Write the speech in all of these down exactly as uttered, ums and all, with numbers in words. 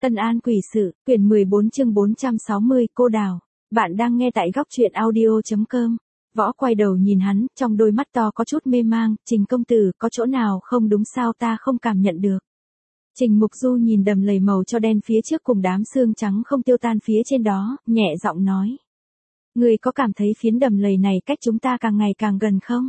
Tân An quỷ sự, quyển mười bốn chương bốn trăm sáu mươi, cô đào. Bạn đang nghe tại góc truyện audio chấm com. Võ quay đầu nhìn hắn, trong đôi mắt to có chút mê mang, Trình công tử, có chỗ nào không đúng sao ta không cảm nhận được. Trình Mục Du nhìn đầm lầy màu cho đen phía trước cùng đám xương trắng không tiêu tan phía trên đó, nhẹ giọng nói. Người có cảm thấy phiến đầm lầy này cách chúng ta càng ngày càng gần không?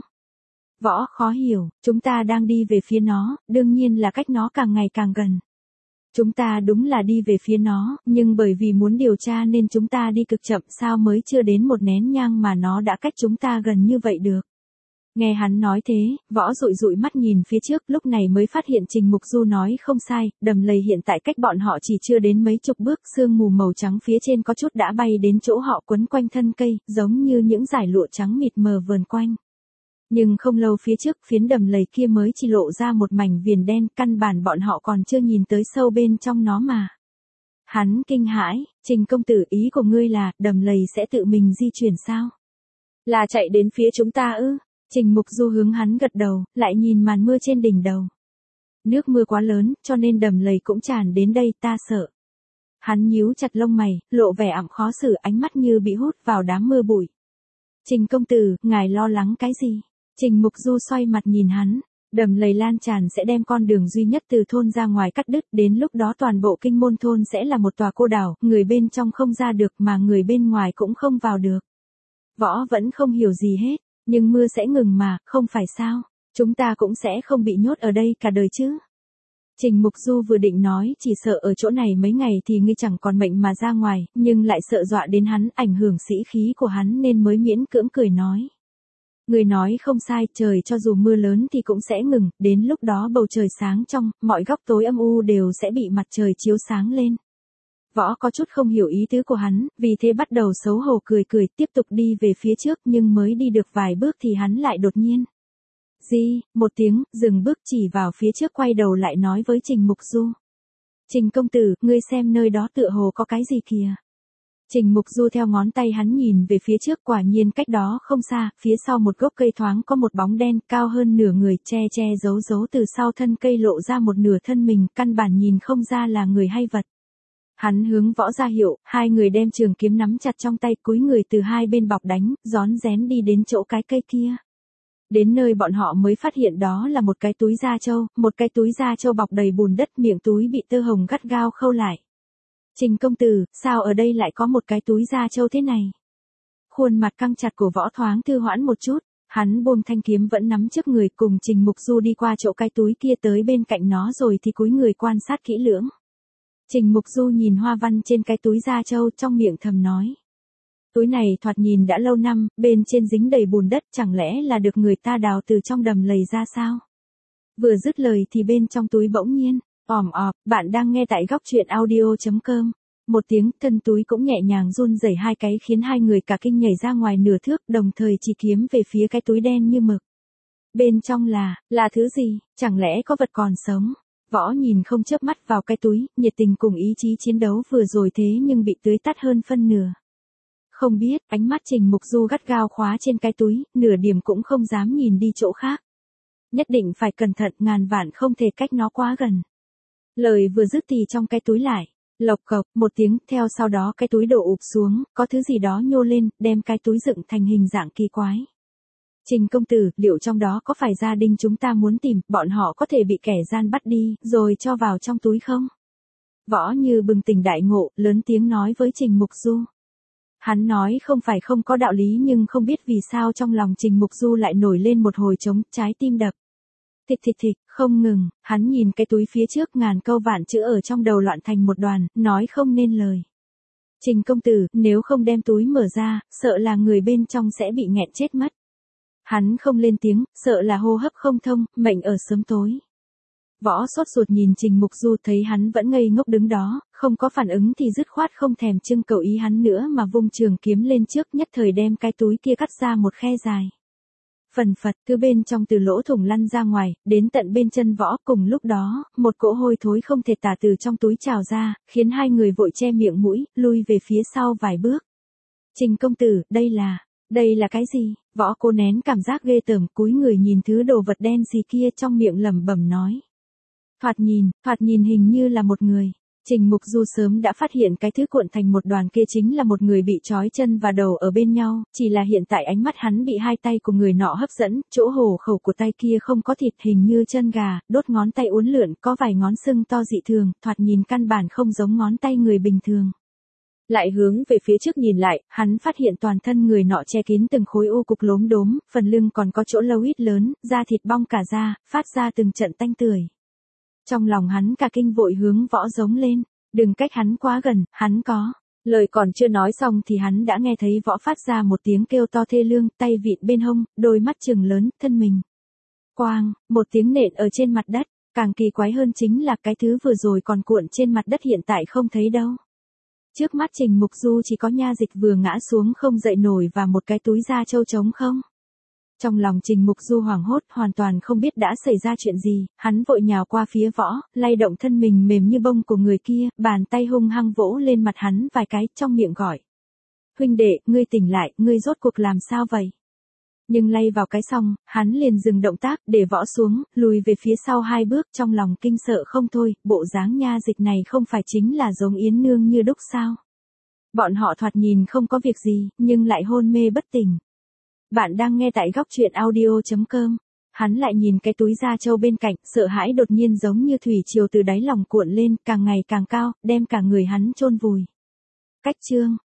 Võ khó hiểu, chúng ta đang đi về phía nó, đương nhiên là cách nó càng ngày càng gần. Chúng ta đúng là đi về phía nó, nhưng bởi vì muốn điều tra nên chúng ta đi cực chậm, sao mới chưa đến một nén nhang mà nó đã cách chúng ta gần như vậy được. Nghe hắn nói thế, Võ dụi dụi mắt nhìn phía trước, lúc này mới phát hiện Trình Mục Du nói không sai, đầm lầy hiện tại cách bọn họ chỉ chưa đến mấy chục bước, sương mù màu trắng phía trên có chút đã bay đến chỗ họ quấn quanh thân cây, giống như những dải lụa trắng mịt mờ vờn quanh. Nhưng không lâu phía trước, phiến đầm lầy kia mới chỉ lộ ra một mảnh viền đen, căn bản bọn họ còn chưa nhìn tới sâu bên trong nó mà. Hắn kinh hãi, Trình công tử, ý của ngươi là, đầm lầy sẽ tự mình di chuyển sao? Là chạy đến phía chúng ta ư? Trình Mục Du hướng hắn gật đầu, lại nhìn màn mưa trên đỉnh đầu. Nước mưa quá lớn, cho nên đầm lầy cũng tràn đến đây, ta sợ. Hắn nhíu chặt lông mày, lộ vẻ ảm khó xử, ánh mắt như bị hút vào đám mưa bụi. Trình công tử, ngài lo lắng cái gì? Trình Mục Du xoay mặt nhìn hắn, đầm lầy lan tràn sẽ đem con đường duy nhất từ thôn ra ngoài cắt đứt, đến lúc đó toàn bộ kinh môn thôn sẽ là một tòa cô đảo, người bên trong không ra được mà người bên ngoài cũng không vào được. Võ vẫn không hiểu gì hết, nhưng mưa sẽ ngừng mà, không phải sao, chúng ta cũng sẽ không bị nhốt ở đây cả đời chứ. Trình Mục Du vừa định nói chỉ sợ ở chỗ này mấy ngày thì ngươi chẳng còn mệnh mà ra ngoài, nhưng lại sợ dọa đến hắn, ảnh hưởng sĩ khí của hắn nên mới miễn cưỡng cười nói. Người nói không sai, trời cho dù mưa lớn thì cũng sẽ ngừng, đến lúc đó bầu trời sáng trong, mọi góc tối âm u đều sẽ bị mặt trời chiếu sáng lên. Võ có chút không hiểu ý tứ của hắn, vì thế bắt đầu xấu hổ cười cười, tiếp tục đi về phía trước, nhưng mới đi được vài bước thì hắn lại đột nhiên. Gì, một tiếng, dừng bước chỉ vào phía trước, quay đầu lại nói với Trình Mục Du. Trình công tử, ngươi xem nơi đó tựa hồ có cái gì kìa. Trình Mục Du theo ngón tay hắn nhìn về phía trước, quả nhiên cách đó không xa, phía sau một gốc cây thoáng có một bóng đen cao hơn nửa người, che che giấu giấu từ sau thân cây lộ ra một nửa thân mình, căn bản nhìn không ra là người hay vật. Hắn hướng Võ ra hiệu, hai người đem trường kiếm nắm chặt trong tay, cúi người từ hai bên bọc đánh, rón rén đi đến chỗ cái cây kia. Đến nơi bọn họ mới phát hiện đó là một cái túi da trâu, một cái túi da trâu bọc đầy bùn đất, miệng túi bị tơ hồng gắt gao khâu lại. Trình công tử, sao ở đây lại có một cái túi da trâu thế này? Khuôn mặt căng chặt của Võ thoáng thư hoãn một chút, hắn buông thanh kiếm vẫn nắm trước người, cùng Trình Mục Du đi qua chỗ cái túi kia tới bên cạnh nó rồi thì cúi người quan sát kỹ lưỡng. Trình Mục Du nhìn hoa văn trên cái túi da trâu, trong miệng thầm nói. Túi này thoạt nhìn đã lâu năm, bên trên dính đầy bùn đất, chẳng lẽ là được người ta đào từ trong đầm lầy ra sao? Vừa dứt lời thì bên trong túi bỗng nhiên, ỏm ọp, bạn đang nghe tại góc truyện audio chấm com. Một tiếng, thân túi cũng nhẹ nhàng run rẩy hai cái khiến hai người cả kinh nhảy ra ngoài nửa thước, đồng thời chỉ kiếm về phía cái túi đen như mực. Bên trong là, là thứ gì, chẳng lẽ có vật còn sống? Võ nhìn không chớp mắt vào cái túi, nhiệt tình cùng ý chí chiến đấu vừa rồi thế nhưng bị tưới tắt hơn phân nửa. Không biết, ánh mắt Trình Mục Du gắt gao khóa trên cái túi, nửa điểm cũng không dám nhìn đi chỗ khác. Nhất định phải cẩn thận, ngàn vạn không thể cách nó quá gần. Lời vừa dứt thì trong cái túi lại, lộc cộc, một tiếng, theo sau đó cái túi đổ ụp xuống, có thứ gì đó nhô lên, đem cái túi dựng thành hình dạng kỳ quái. Trình công tử, liệu trong đó có phải gia đình chúng ta muốn tìm, bọn họ có thể bị kẻ gian bắt đi, rồi cho vào trong túi không? Võ như bừng tỉnh đại ngộ, lớn tiếng nói với Trình Mục Du. Hắn nói không phải không có đạo lý, nhưng không biết vì sao trong lòng Trình Mục Du lại nổi lên một hồi trống, trái tim đập. Thịch thịch thịch, không ngừng, hắn nhìn cái túi phía trước, ngàn câu vạn chữ ở trong đầu loạn thành một đoàn, nói không nên lời. Trình công tử, nếu không đem túi mở ra, sợ là người bên trong sẽ bị nghẹn chết mất. Hắn không lên tiếng, sợ là hô hấp không thông, mệnh ở sớm tối. Võ sốt ruột nhìn Trình Mục Du, thấy hắn vẫn ngây ngốc đứng đó, không có phản ứng thì dứt khoát không thèm trưng cầu ý hắn nữa mà vung trường kiếm lên trước, nhất thời đem cái túi kia cắt ra một khe dài. Phần phật, thứ bên trong từ lỗ thủng lăn ra ngoài, đến tận bên chân Võ, cùng lúc đó, một cỗ hôi thối không thể tả từ trong túi trào ra, khiến hai người vội che miệng mũi, lui về phía sau vài bước. Trình công tử, đây là, đây là cái gì? Võ cố nén cảm giác ghê tởm, cúi người nhìn thứ đồ vật đen gì kia, trong miệng lẩm bẩm nói. Thoạt nhìn, thoạt nhìn hình như là một người. Trình Mục Du sớm đã phát hiện cái thứ cuộn thành một đoàn kia chính là một người bị trói chân và đầu ở bên nhau, chỉ là hiện tại ánh mắt hắn bị hai tay của người nọ hấp dẫn, chỗ hổ khẩu của tay kia không có thịt hình như chân gà, đốt ngón tay uốn lượn, có vài ngón sưng to dị thường, thoạt nhìn căn bản không giống ngón tay người bình thường. Lại hướng về phía trước nhìn lại, hắn phát hiện toàn thân người nọ che kín từng khối u cục lốm đốm, phần lưng còn có chỗ lâu ít lớn, da thịt bong cả da, phát ra từng trận tanh tưởi. Trong lòng hắn cả kinh vội hướng Võ giống lên, đừng cách hắn quá gần, hắn có. Lời còn chưa nói xong thì hắn đã nghe thấy Võ phát ra một tiếng kêu to thê lương, tay vịn bên hông, đôi mắt trừng lớn, thân mình. Quang, một tiếng nện ở trên mặt đất, càng kỳ quái hơn chính là cái thứ vừa rồi còn cuộn trên mặt đất hiện tại không thấy đâu. Trước mắt Trình Mục Du chỉ có nha dịch vừa ngã xuống không dậy nổi và một cái túi da trâu trống không. Trong lòng Trình Mục Du hoảng hốt, hoàn toàn không biết đã xảy ra chuyện gì, hắn vội nhào qua phía Võ, lay động thân mình mềm như bông của người kia, bàn tay hung hăng vỗ lên mặt hắn vài cái, trong miệng gọi. Huynh đệ, ngươi tỉnh lại, ngươi rốt cuộc làm sao vậy? Nhưng lay vào cái xong, hắn liền dừng động tác, để Võ xuống, lùi về phía sau hai bước, trong lòng kinh sợ không thôi, bộ dáng nha dịch này không phải chính là giống Yến Nương như đúc sao? Bọn họ thoạt nhìn không có việc gì, nhưng lại hôn mê bất tỉnh. Bạn đang nghe tại góc truyện audio chấm com. Hắn lại nhìn cái túi da trâu bên cạnh, sợ hãi đột nhiên giống như thủy triều từ đáy lòng cuộn lên, càng ngày càng cao, đem cả người hắn chôn vùi. Cách chương